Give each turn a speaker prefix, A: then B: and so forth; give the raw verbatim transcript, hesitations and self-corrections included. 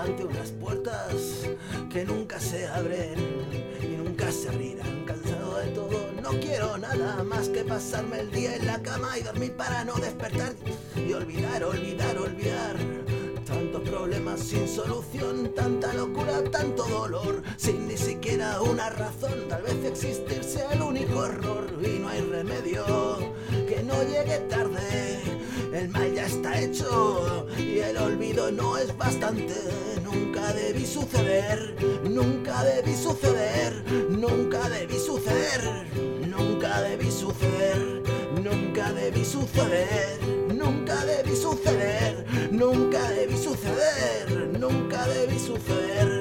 A: ante unas puertas que nunca se abren y nunca se abrirán. Cansado de todo, no quiero nada más que pasarme el día en la cama y dormir para no despertar y olvidar, olvidar, olvidar. Tantos problemas sin solución, tanta locura, tanto dolor, sin ni siquiera una razón. Tal vez existir sea el único error y no hay remedio que no llegue tarde. El mal ya está hecho y el olvido no es bastante. Nunca debí suceder, nunca debí suceder, nunca debí suceder, nunca debí suceder, nunca debí suceder, nunca debí suceder, nunca debí suceder, nunca debí suceder.